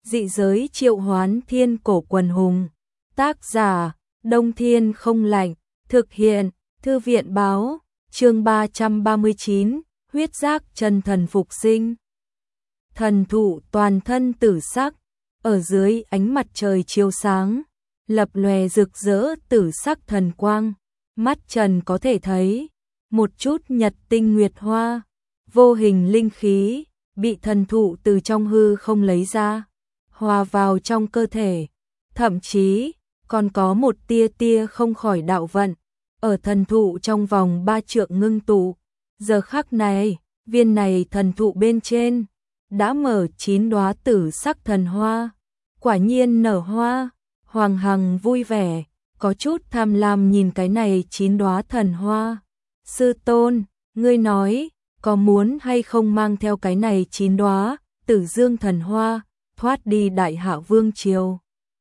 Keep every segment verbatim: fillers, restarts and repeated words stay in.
Dị giới triệu hoán thiên cổ quần hùng. Tác giả, Đông Thiên không lạnh. Thực hiện, Thư viện báo, chương ba trăm ba mươi chín, huyết giác chân thần phục sinh. Thần thụ toàn thân tử sắc, ở dưới ánh mặt trời chiếu sáng, lập lòe rực rỡ tử sắc thần quang, mắt trần có thể thấy một chút nhật tinh nguyệt hoa, vô hình linh khí bị thần thụ từ trong hư không lấy ra, hòa vào trong cơ thể, thậm chí còn có một tia tia không khỏi đạo vận ở thần thụ trong vòng ba trượng ngưng tụ. Giờ khắc này, viên này thần thụ bên trên đã mở chín đóa tử sắc thần hoa, quả nhiên nở hoa. Hoàng Hằng vui vẻ, có chút tham lam nhìn cái này chín đóa thần hoa. Sư tôn, ngươi nói, có muốn hay không mang theo cái này chín đóa tử dương thần hoa, thoát đi Đại Hạ Vương triều?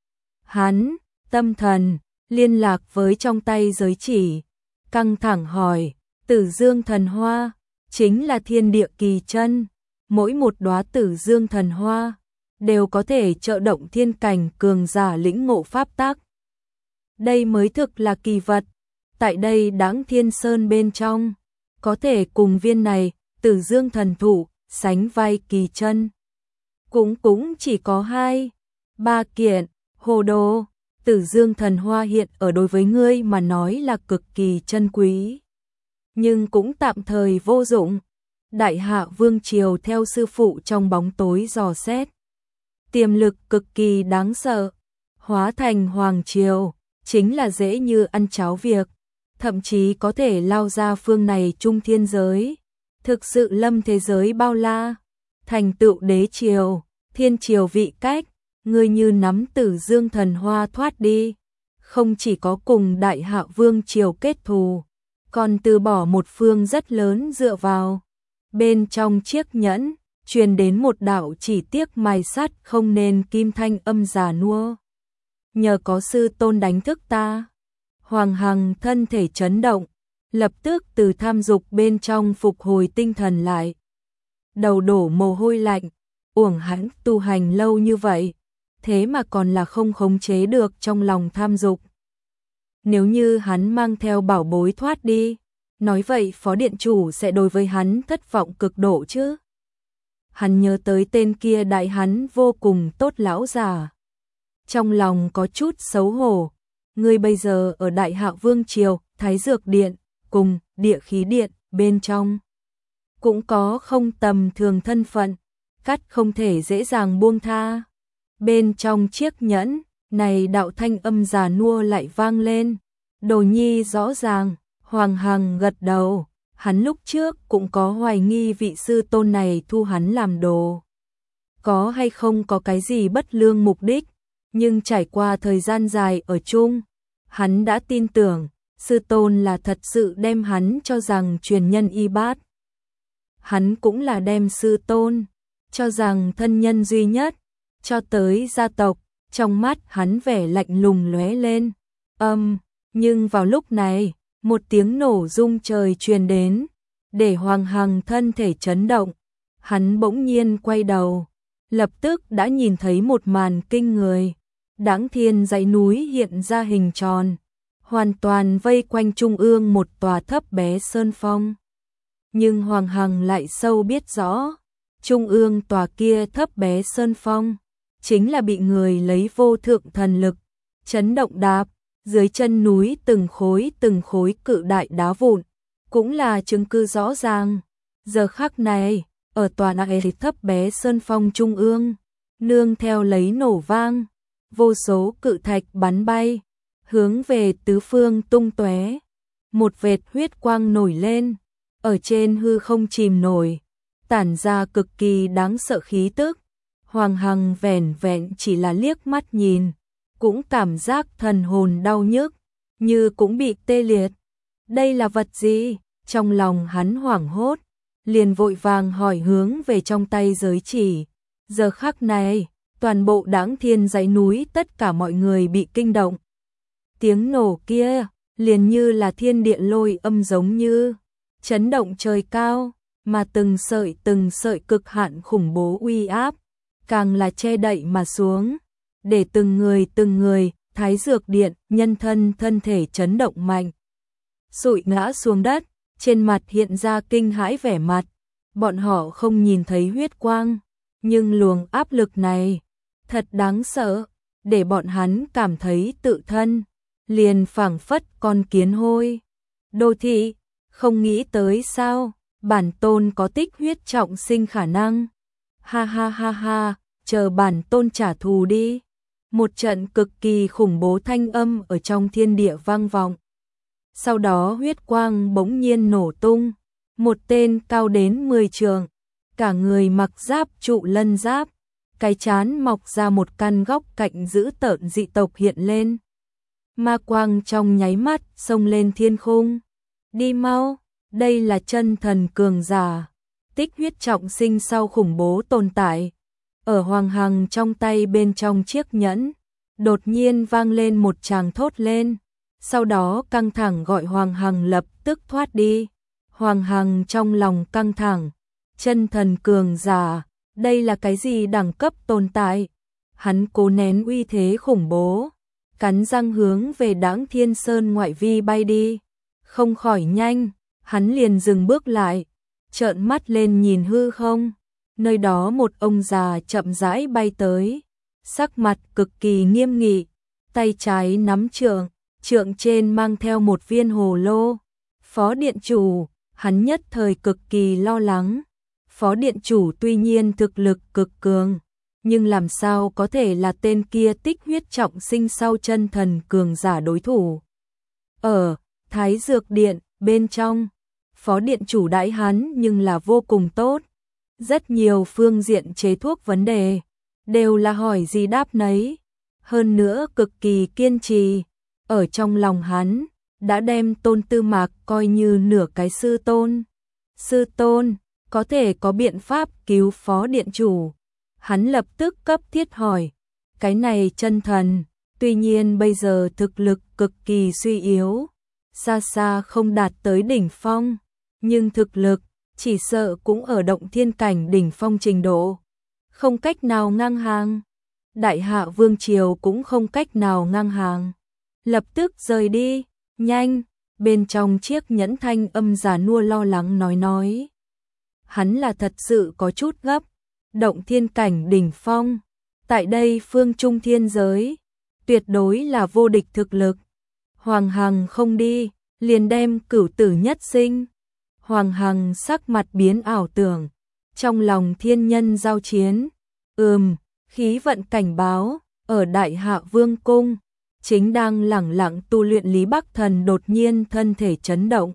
Hắn, tâm thần, liên lạc với trong tay giới chỉ, căng thẳng hỏi, tử dương thần hoa, chính là thiên địa kỳ chân, mỗi một đóa tử dương thần hoa đều có thể trợ động thiên cảnh cường giả lĩnh ngộ pháp tắc. Đây mới thực là kỳ vật, tại đây Đãng Thiên Sơn bên trong, có thể cùng viên này tử dương thần thụ sánh vai kỳ chân. Cũng cũng chỉ có hai, ba kiện, hồ đồ, tử dương thần hoa hiện ở đối với ngươi mà nói là cực kỳ chân quý. Nhưng cũng tạm thời vô dụng. Đại Hạ Vương triều theo sư phụ trong bóng tối dò xét, tiềm lực cực kỳ đáng sợ, hóa thành hoàng triều chính là dễ như ăn cháo việc, thậm chí có thể lao ra phương này trung thiên giới, thực sự lâm thế giới bao la, thành tựu đế triều, thiên triều vị cách. Ngươi như nắm tử dương thần hoa thoát đi, không chỉ có cùng Đại Hạ Vương triều kết thù, còn từ bỏ một phương rất lớn dựa vào. Bên trong chiếc nhẫn truyền đến một đạo chỉ tiếc mài sắt không nên kim thanh âm già nua. Nhờ có sư tôn đánh thức ta. Hoàng Hằng thân thể chấn động, lập tức từ tham dục bên trong phục hồi tinh thần lại. Đầu đổ mồ hôi lạnh, uổng hắn tu hành lâu như vậy, thế mà còn là không khống chế được trong lòng tham dục. Nếu như hắn mang theo bảo bối thoát đi, nói vậy phó điện chủ sẽ đối với hắn thất vọng cực độ chứ. Hắn nhớ tới tên kia đại hắn vô cùng tốt lão già, trong lòng có chút xấu hổ. Ngươi bây giờ ở Đại Hạ Vương triều, Thái Dược Điện cùng Địa Khí Điện bên trong cũng có không tầm thường thân phận, cắt không thể dễ dàng buông tha. Bên trong chiếc nhẫn này đạo thanh âm già nua lại vang lên. Đồ nhi rõ ràng. Hoàng Hằng gật đầu, hắn lúc trước cũng có hoài nghi vị sư tôn này thu hắn làm đồ, có hay không có cái gì bất lương mục đích, nhưng trải qua thời gian dài ở chung, hắn đã tin tưởng, sư tôn là thật sự đem hắn cho rằng truyền nhân y bát. Hắn cũng là đem sư tôn cho rằng thân nhân duy nhất, cho tới gia tộc, trong mắt hắn vẻ lạnh lùng lóe lên. Âm, um, nhưng vào lúc này, một tiếng nổ rung trời truyền đến, để Hoàng Hằng thân thể chấn động. Hắn bỗng nhiên quay đầu, lập tức đã nhìn thấy một màn kinh người. Đãng Thiên dãy núi hiện ra hình tròn, hoàn toàn vây quanh trung ương một tòa thấp bé sơn phong. Nhưng Hoàng Hằng lại sâu biết rõ, trung ương tòa kia thấp bé sơn phong chính là bị người lấy vô thượng thần lực chấn động đạp. Dưới chân núi từng khối từng khối cự đại đá vụn, cũng là chứng cứ rõ ràng. Giờ khắc này, ở tòa này thấp bé sơn phong trung ương, nương theo lấy nổ vang, vô số cự thạch bắn bay, hướng về tứ phương tung tóe. Một vệt huyết quang nổi lên, ở trên hư không chìm nổi, tản ra cực kỳ đáng sợ khí tức. Hoàng Hằng vẻn vẹn chỉ là liếc mắt nhìn, cũng cảm giác thần hồn đau nhức, như cũng bị tê liệt. Đây là vật gì? Trong lòng hắn hoảng hốt, liền vội vàng hỏi hướng về trong tay giới chỉ. Giờ khắc này, toàn bộ Đãng Thiên dãy núi tất cả mọi người bị kinh động. Tiếng nổ kia, liền như là thiên địa lôi âm giống như, chấn động trời cao, mà từng sợi từng sợi cực hạn khủng bố uy áp, càng là che đậy mà xuống, để từng người từng người, Thái Dược Điện, nhân thân thân thể chấn động mạnh, sụi ngã xuống đất, trên mặt hiện ra kinh hãi vẻ mặt. Bọn họ không nhìn thấy huyết quang, nhưng luồng áp lực này thật đáng sợ, để bọn hắn cảm thấy tự thân liền phảng phất con kiến hôi. Đô thị, không nghĩ tới sao, bản tôn có tích huyết trọng sinh khả năng. Ha ha ha ha, chờ bản tôn trả thù đi. Một trận cực kỳ khủng bố thanh âm ở trong thiên địa vang vọng. Sau đó huyết quang bỗng nhiên nổ tung, một tên cao đến mười trượng, cả người mặc giáp trụ lân giáp, cái trán mọc ra một căn góc cạnh dữ tợn dị tộc hiện lên. Ma quang trong nháy mắt xông lên thiên khung. Đi mau, đây là chân thần cường giả, tích huyết trọng sinh sau khủng bố tồn tại. Ở Hoàng Hằng trong tay bên trong chiếc nhẫn, đột nhiên vang lên một tràng thốt lên, sau đó căng thẳng gọi Hoàng Hằng lập tức thoát đi. Hoàng Hằng trong lòng căng thẳng, chân thần cường giả, đây là cái gì đẳng cấp tồn tại? Hắn cố nén uy thế khủng bố, cắn răng hướng về Đãng Thiên Sơn ngoại vi bay đi. Không khỏi nhanh, hắn liền dừng bước lại, trợn mắt lên nhìn hư không. Nơi đó một ông già chậm rãi bay tới, sắc mặt cực kỳ nghiêm nghị, tay trái nắm trượng, trượng trên mang theo một viên hồ lô. Phó điện chủ, hắn nhất thời cực kỳ lo lắng. Phó điện chủ tuy nhiên thực lực cực cường, nhưng làm sao có thể là tên kia tích huyết trọng sinh sau chân thần cường giả đối thủ. Ở Thái Dược Điện bên trong, phó điện chủ đãi hắn nhưng là vô cùng tốt. Rất nhiều phương diện chế thuốc vấn đề, đều là hỏi gì đáp nấy. Hơn nữa cực kỳ kiên trì, ở trong lòng hắn, đã đem Tôn Tư Mạc coi như nửa cái sư tôn. Sư tôn, có thể có biện pháp cứu phó điện chủ. Hắn lập tức cấp thiết hỏi, cái này chân thần, tuy nhiên bây giờ thực lực cực kỳ suy yếu, xa xa không đạt tới đỉnh phong, nhưng thực lực chỉ sợ cũng ở động thiên cảnh đỉnh phong trình độ, không cách nào ngang hàng. Đại Hạ Vương Triều cũng không cách nào ngang hàng. Lập tức rời đi, nhanh, bên trong chiếc nhẫn thanh âm già nua lo lắng nói nói. Hắn là thật sự có chút gấp, động thiên cảnh đỉnh phong, tại đây phương trung thiên giới, tuyệt đối là vô địch thực lực. Hoàng Hằng không đi, liền đem cửu tử nhất sinh. Hoàng Hằng sắc mặt biến ảo tưởng, trong lòng thiên nhân giao chiến. Ừm, khí vận cảnh báo, ở Đại Hạ Vương Cung, chính đang lẳng lặng tu luyện Lý Bắc Thần đột nhiên thân thể chấn động.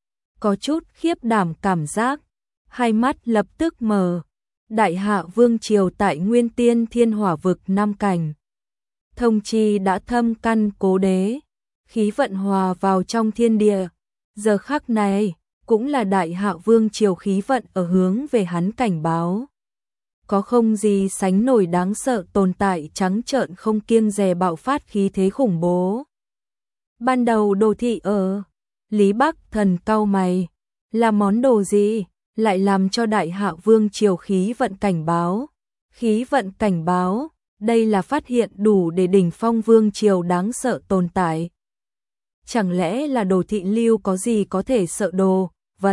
Có chút khiếp đảm cảm giác, hai mắt lập tức mờ. Đại Hạ Vương Triều tại Nguyên Tiên Thiên Hỏa Vực Nam Cảnh. Thông chi đã thâm căn cố đế, khí vận hòa vào trong thiên địa. Giờ khắc này, cũng là Đại Hạ Vương Triều khí vận ở hướng về hắn cảnh báo. Có không gì sánh nổi đáng sợ tồn tại trắng trợn không kiêng dè bạo phát khí thế khủng bố. Ban đầu đồ thị ở, Lý Bắc Thần cau mày, là món đồ gì, lại làm cho Đại Hạ Vương Triều khí vận cảnh báo. Khí vận cảnh báo, đây là phát hiện đủ để đỉnh phong Vương Triều đáng sợ tồn tại. Chẳng lẽ là đồ thị lưu có gì có thể sợ đồ, vật?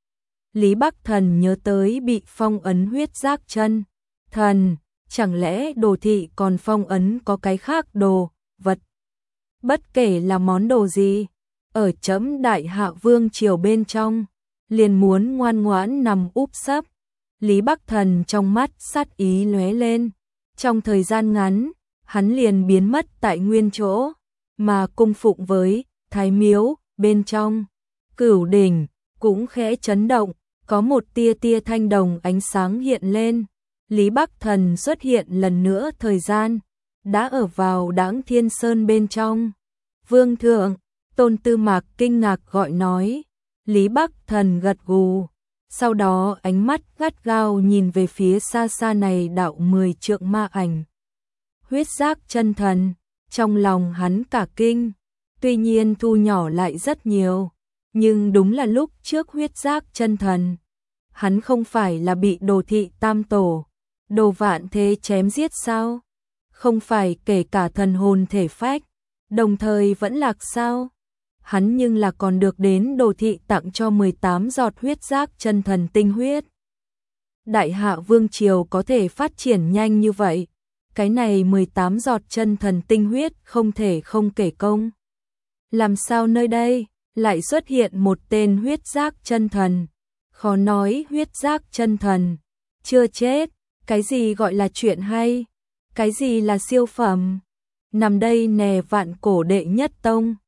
Lý Bắc Thần nhớ tới bị phong ấn huyết giác chân thần, chẳng lẽ đồ thị còn phong ấn có cái khác đồ, vật? Bất kể là món đồ gì, ở chấm Đại Hạ Vương Triều bên trong, liền muốn ngoan ngoãn nằm úp sấp. Lý Bắc Thần trong mắt sát ý lóe lên, trong thời gian ngắn, hắn liền biến mất tại nguyên chỗ, mà cung phụng với Thái Miếu bên trong, Cửu Đỉnh cũng khẽ chấn động, có một tia tia thanh đồng ánh sáng hiện lên. Lý Bắc Thần xuất hiện lần nữa, thời gian đã ở vào Đãng Thiên Sơn bên trong. Vương thượng, Tôn Tư Mạc kinh ngạc gọi nói. Lý Bắc Thần gật gù, sau đó ánh mắt gắt gao nhìn về phía xa xa này đạo mười trượng ma ảnh. Huyết giác chân thần, trong lòng hắn cả kinh, tuy nhiên thu nhỏ lại rất nhiều, nhưng đúng là lúc trước huyết giác chân thần. Hắn không phải là bị đồ thị tam tổ, Đồ vạn thế chém giết sao? Không phải kể cả thần hồn thể phách, đồng thời vẫn lạc sao? Hắn nhưng là còn được đến Đồ thị tặng cho mười tám giọt huyết giác chân thần tinh huyết. Đại hạ vương triều có thể phát triển nhanh như vậy, cái này mười tám giọt chân thần tinh huyết không thể không kể công. Làm sao nơi đây lại xuất hiện một tên huyết giác chân thần? Khó nói huyết giác chân thần chưa chết, cái gì gọi là chuyện hay? Cái gì là siêu phẩm? Nằm đây nè, vạn cổ đệ nhất tông,